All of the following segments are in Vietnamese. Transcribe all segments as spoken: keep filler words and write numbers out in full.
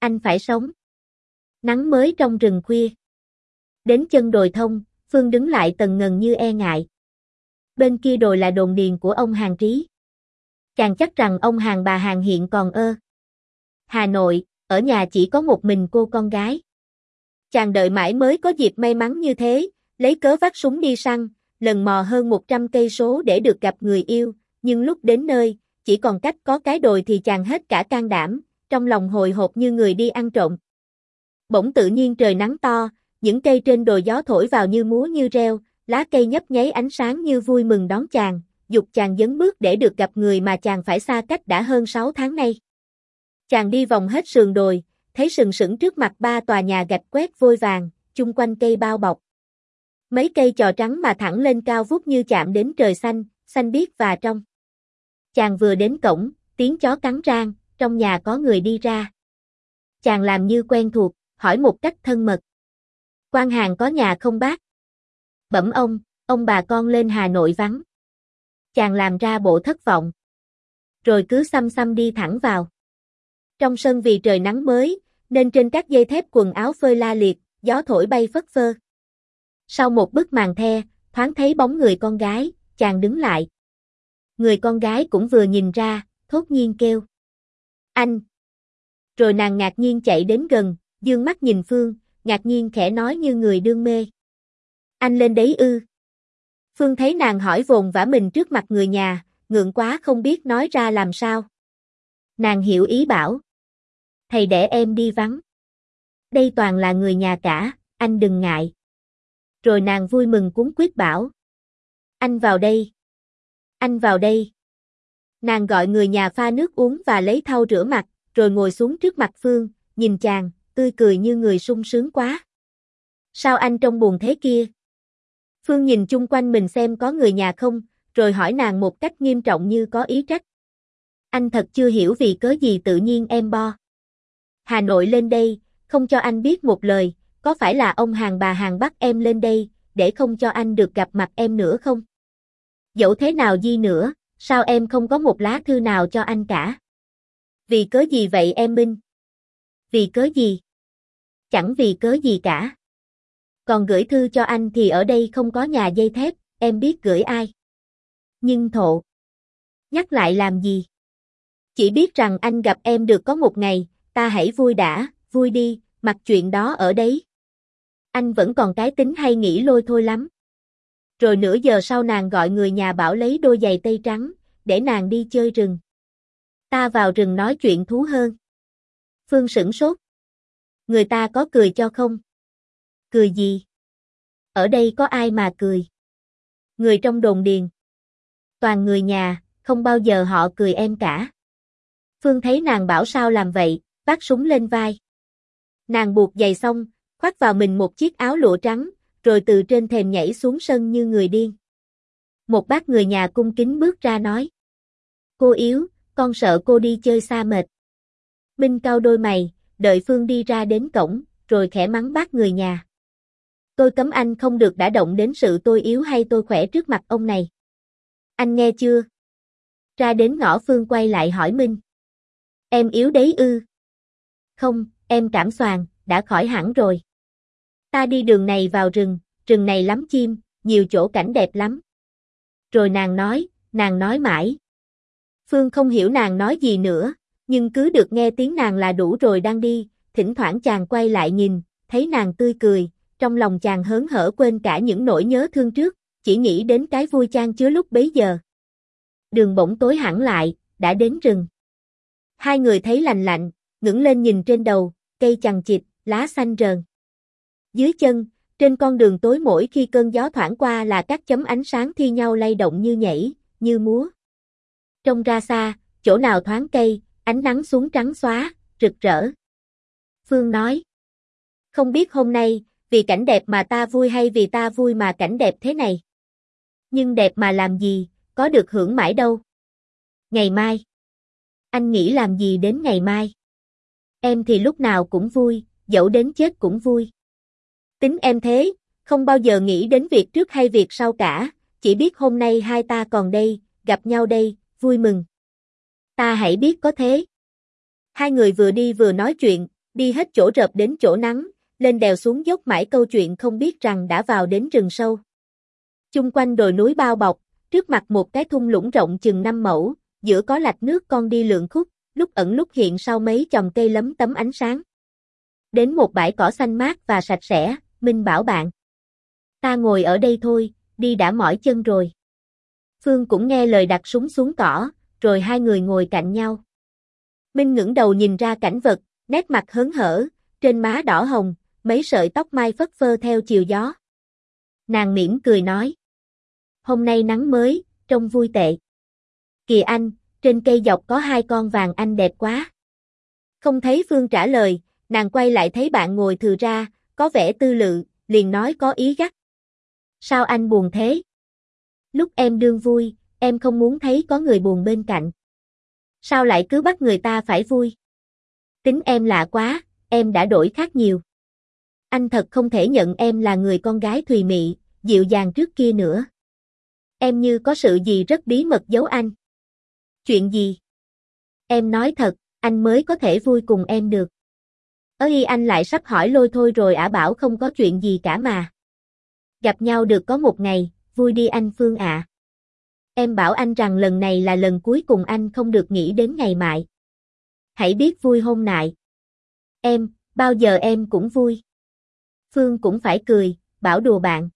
anh phải sống. Nắng mới trong rừng khuya. Đến chân đồi thông, Phương đứng lại tần ngần như e ngại. Bên kia đồi là đồn điền của ông Hàn Trí. Chàng chắc rằng ông Hàn bà Hàn hiện còn ơ. Hà Nội, ở nhà chỉ có một mình cô con gái. Chàng đợi mãi mới có dịp may mắn như thế, lấy cớ vác súng đi săn, lần mò hơn một trăm cây số để được gặp người yêu, nhưng lúc đến nơi, chỉ còn cách có cái đồi thì chàng hết cả can đảm, trong lòng hồi hộp như người đi ăn trộm. Bỗng tự nhiên trời nắng to, những cây trên đồi gió thổi vào như múa như reo, lá cây nhấp nháy ánh sáng như vui mừng đón chàng, dục chàng dấn bước để được gặp người mà chàng phải xa cách đã hơn sáu tháng nay. Chàng đi vòng hết sườn đồi, thấy sừng sững trước mặt ba tòa nhà gạch quét vôi vàng, chung quanh cây bao bọc. Mấy cây chò trắng mà thẳng lên cao vút như chạm đến trời xanh, xanh biếc và trong. Chàng vừa đến cổng, tiếng chó cắn rang, trong nhà có người đi ra. Chàng làm như quen thuộc, hỏi một cách thân mật. Quan Hàn có nhà không bác? Bẩm ông, ông bà con lên Hà Nội vắng. Chàng làm ra bộ thất vọng. Rồi cứ xăm xăm đi thẳng vào. Trong sân vì trời nắng mới, nên trên các dây thép quần áo phơi la liệt, gió thổi bay phất phơ. Sau một bức màn the, thoáng thấy bóng người con gái, chàng đứng lại. Người con gái cũng vừa nhìn ra, thốt nhiên kêu. Anh! Rồi nàng ngạc nhiên chạy đến gần, dương mắt nhìn Phương, ngạc nhiên khẽ nói như người đương mê. Anh lên đấy ư? Phương thấy nàng hỏi vồn vã mình trước mặt người nhà, ngượng quá không biết nói ra làm sao. Nàng hiểu ý bảo. Thầy để em đi vắng. Đây toàn là người nhà cả, anh đừng ngại. Rồi nàng vui mừng cuống quýt bảo. Anh vào đây. Anh vào đây. Nàng gọi người nhà pha nước uống và lấy thau rửa mặt, rồi ngồi xuống trước mặt Phương, nhìn chàng, tươi cười như người sung sướng quá. Sao anh trông buồn thế kia? Phương nhìn chung quanh mình xem có người nhà không, rồi hỏi nàng một cách nghiêm trọng như có ý trách. Anh thật chưa hiểu vì cớ gì tự nhiên em bo Hà Nội lên đây, không cho anh biết một lời, có phải là ông Hàn bà Hàn bắt em lên đây, để không cho anh được gặp mặt em nữa không? Dẫu thế nào đi nữa, sao em không có một lá thư nào cho anh cả? Vì cớ gì vậy em Minh? Vì cớ gì? Chẳng vì cớ gì cả. Còn gửi thư cho anh thì ở đây không có nhà dây thép, em biết gửi ai. Nhưng thộ. Nhắc lại làm gì? Chỉ biết rằng anh gặp em được có một ngày, ta hãy vui đã, vui đi, mặc chuyện đó ở đấy. Anh vẫn còn cái tính hay nghĩ lôi thôi lắm. Rồi nửa giờ sau nàng gọi người nhà bảo lấy đôi giày tây trắng, để nàng đi chơi rừng. Ta vào rừng nói chuyện thú hơn. Phương sửng sốt. Người ta có cười cho không? Cười gì? Ở đây có ai mà cười? Người trong đồn điền. Toàn người nhà, không bao giờ họ cười em cả. Phương thấy nàng bảo sao làm vậy, vác súng lên vai. Nàng buộc giày xong, khoác vào mình một chiếc áo lụa trắng, rồi từ trên thềm nhảy xuống sân như người điên. Một bác người nhà cung kính bước ra nói. Cô yếu, con sợ cô đi chơi xa mệt. Minh cau đôi mày, đợi Phương đi ra đến cổng, rồi khẽ mắng bác người nhà. Tôi cấm anh không được đã động đến sự tôi yếu hay tôi khỏe trước mặt ông này. Anh nghe chưa? Ra đến ngõ Phương quay lại hỏi Minh. Em yếu đấy ư? Không, em cảm xoàng, đã khỏi hẳn rồi. Ta đi đường này vào rừng, rừng này lắm chim, nhiều chỗ cảnh đẹp lắm. Rồi nàng nói, nàng nói mãi. Phương không hiểu nàng nói gì nữa, nhưng cứ được nghe tiếng nàng là đủ rồi đang đi, thỉnh thoảng chàng quay lại nhìn, thấy nàng tươi cười, trong lòng chàng hớn hở quên cả những nỗi nhớ thương trước, chỉ nghĩ đến cái vui chan chứa lúc bấy giờ. Đường bỗng tối hẳn lại, đã đến rừng. Hai người thấy lành lạnh, ngẩng lên nhìn trên đầu, cây chằng chịt, lá xanh rờn. Dưới chân, trên con đường tối mỗi khi cơn gió thoảng qua là các chấm ánh sáng thi nhau lay động như nhảy, như múa. Trông ra xa, chỗ nào thoáng cây, ánh nắng xuống trắng xóa, rực rỡ. Phương nói. Không biết hôm nay, vì cảnh đẹp mà ta vui hay vì ta vui mà cảnh đẹp thế này. Nhưng đẹp mà làm gì, có được hưởng mãi đâu. Ngày mai. Anh nghĩ làm gì đến ngày mai? Em thì lúc nào cũng vui, dẫu đến chết cũng vui. Tính em thế, không bao giờ nghĩ đến việc trước hay việc sau cả, chỉ biết hôm nay hai ta còn đây, gặp nhau đây, vui mừng. Ta hãy biết có thế. Hai người vừa đi vừa nói chuyện, đi hết chỗ rợp đến chỗ nắng, lên đèo xuống dốc mãi câu chuyện không biết rằng đã vào đến rừng sâu. Chung quanh đồi núi bao bọc, trước mặt một cái thung lũng rộng chừng năm mẫu, giữa có lạch nước con đi lượn khúc, lúc ẩn lúc hiện sau mấy chòm cây lấm tấm ánh sáng. Đến một bãi cỏ xanh mát và sạch sẽ, Minh bảo bạn. Ta ngồi ở đây thôi, đi đã mỏi chân rồi. Phương cũng nghe lời đặt súng xuống cỏ, rồi hai người ngồi cạnh nhau. Minh ngẩng đầu nhìn ra cảnh vật, nét mặt hớn hở, trên má đỏ hồng, mấy sợi tóc mai phất phơ theo chiều gió. Nàng mỉm cười nói. Hôm nay nắng mới, trông vui tệ. Kìa anh, trên cây dọc có hai con vàng anh đẹp quá. Không thấy Phương trả lời, nàng quay lại thấy bạn ngồi thừ ra, có vẻ tư lự, liền nói có ý gắt. Sao anh buồn thế? Lúc em đương vui, em không muốn thấy có người buồn bên cạnh. Sao lại cứ bắt người ta phải vui? Tính em lạ quá, em đã đổi khác nhiều. Anh thật không thể nhận em là người con gái thùy mị, dịu dàng trước kia nữa. Em như có sự gì rất bí mật giấu anh. Chuyện gì? Em nói thật, anh mới có thể vui cùng em được. Ơi anh lại sắp hỏi lôi thôi rồi ả bảo không có chuyện gì cả mà. Gặp nhau được có một ngày, vui đi anh Phương ạ. Em bảo anh rằng lần này là lần cuối cùng anh không được nghĩ đến ngày mại. Hãy biết vui hôm nại. Em, bao giờ em cũng vui. Phương cũng phải cười, bảo đùa bạn.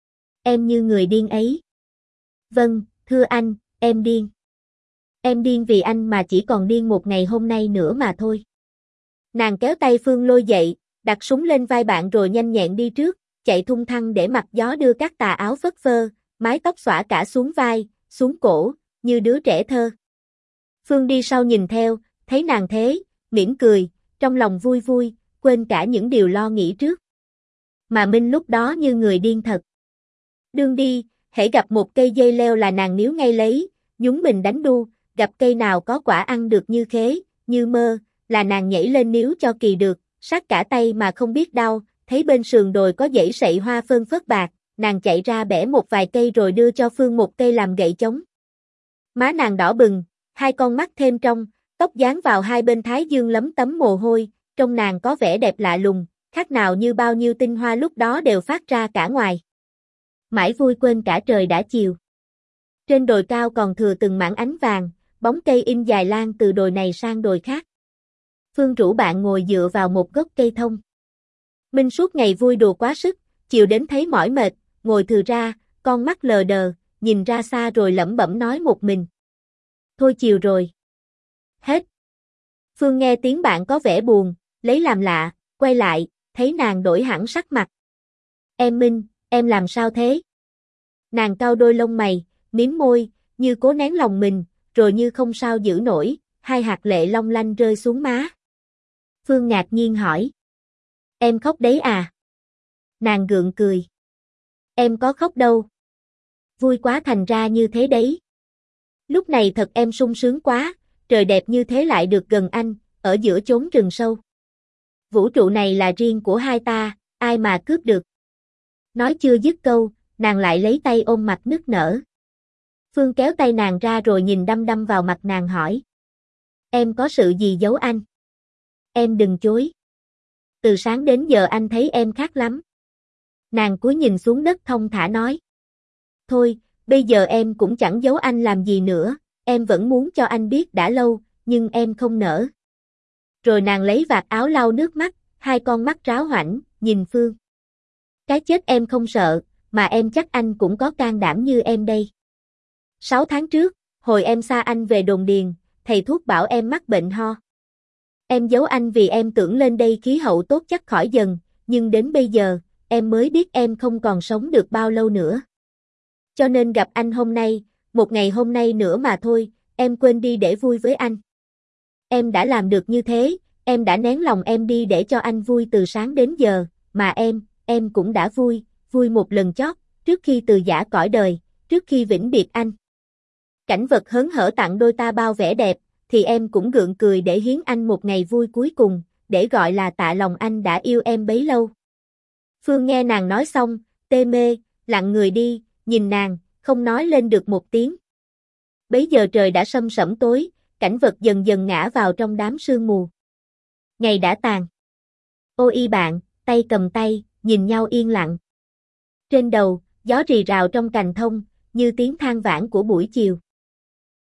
Em như người điên ấy. Vâng, thưa anh, em điên. Em điên vì anh mà chỉ còn điên một ngày hôm nay nữa mà thôi. Nàng kéo tay Phương lôi dậy, đặt súng lên vai bạn rồi nhanh nhẹn đi trước, chạy thung thăng để mặc gió đưa các tà áo phất phơ, mái tóc xõa cả xuống vai, xuống cổ, như đứa trẻ thơ. Phương đi sau nhìn theo, thấy nàng thế, mỉm cười, trong lòng vui vui, quên cả những điều lo nghĩ trước. Mà Minh lúc đó như người điên thật. Đương đi, hễ gặp một cây dây leo là nàng níu ngay lấy, nhúng mình đánh đu, gặp cây nào có quả ăn được như khế, như mơ, là nàng nhảy lên níu cho kỳ được, sát cả tay mà không biết đau, thấy bên sườn đồi có dãy sậy hoa phơn phớt bạc, nàng chạy ra bẻ một vài cây rồi đưa cho Phương một cây làm gậy chống. Má nàng đỏ bừng, hai con mắt thêm trong, tóc dán vào hai bên thái dương lấm tấm mồ hôi, trông nàng có vẻ đẹp lạ lùng, khác nào như bao nhiêu tinh hoa lúc đó đều phát ra cả ngoài. Mãi vui quên cả trời đã chiều. Trên đồi cao còn thừa từng mảng ánh vàng, bóng cây in dài lan từ đồi này sang đồi khác. Phương rủ bạn ngồi dựa vào một gốc cây thông. Minh suốt ngày vui đùa quá sức, chiều đến thấy mỏi mệt, ngồi thừ ra, con mắt lờ đờ, nhìn ra xa rồi lẩm bẩm nói một mình. Thôi chiều rồi. Hết. Phương nghe tiếng bạn có vẻ buồn, lấy làm lạ, quay lại, thấy nàng đổi hẳn sắc mặt. Em Minh, em làm sao thế? Nàng cau đôi lông mày, mím môi, như cố nén lòng mình, rồi như không sao giữ nổi, hai hạt lệ long lanh rơi xuống má. Phương ngạc nhiên hỏi. Em khóc đấy à? Nàng gượng cười. Em có khóc đâu. Vui quá thành ra như thế đấy. Lúc này thật em sung sướng quá, trời đẹp như thế lại được gần anh, ở giữa chốn rừng sâu. Vũ trụ này là riêng của hai ta, ai mà cướp được. Nói chưa dứt câu, nàng lại lấy tay ôm mặt nức nở. Phương kéo tay nàng ra rồi nhìn đăm đăm vào mặt nàng hỏi. Em có sự gì giấu anh? Em đừng chối. Từ sáng đến giờ anh thấy em khác lắm. Nàng cúi nhìn xuống đất thong thả nói. Thôi, bây giờ em cũng chẳng giấu anh làm gì nữa, em vẫn muốn cho anh biết đã lâu, nhưng em không nỡ. Rồi nàng lấy vạt áo lau nước mắt, hai con mắt ráo hoảnh, nhìn Phương. Cái chết em không sợ, mà em chắc anh cũng có can đảm như em đây. Sáu tháng trước, hồi em xa anh về đồn điền, thầy thuốc bảo em mắc bệnh ho. Em giấu anh vì em tưởng lên đây khí hậu tốt chắc khỏi dần, nhưng đến bây giờ, em mới biết em không còn sống được bao lâu nữa. Cho nên gặp anh hôm nay, một ngày hôm nay nữa mà thôi, em quên đi để vui với anh. Em đã làm được như thế, em đã nén lòng em đi để cho anh vui từ sáng đến giờ, mà em, em cũng đã vui, vui một lần chót, trước khi từ giã cõi đời, trước khi vĩnh biệt anh. Cảnh vật hớn hở tặng đôi ta bao vẻ đẹp, thì em cũng gượng cười để hiến anh một ngày vui cuối cùng, để gọi là tạ lòng anh đã yêu em bấy lâu. Phương nghe nàng nói xong, tê mê, lặng người đi, nhìn nàng, không nói lên được một tiếng. Bấy giờ trời đã sâm sẩm tối, cảnh vật dần dần ngã vào trong đám sương mù. Ngày đã tàn. Ô y bạn, tay cầm tay, nhìn nhau yên lặng. Trên đầu, gió rì rào trong cành thông, như tiếng than vãn của buổi chiều.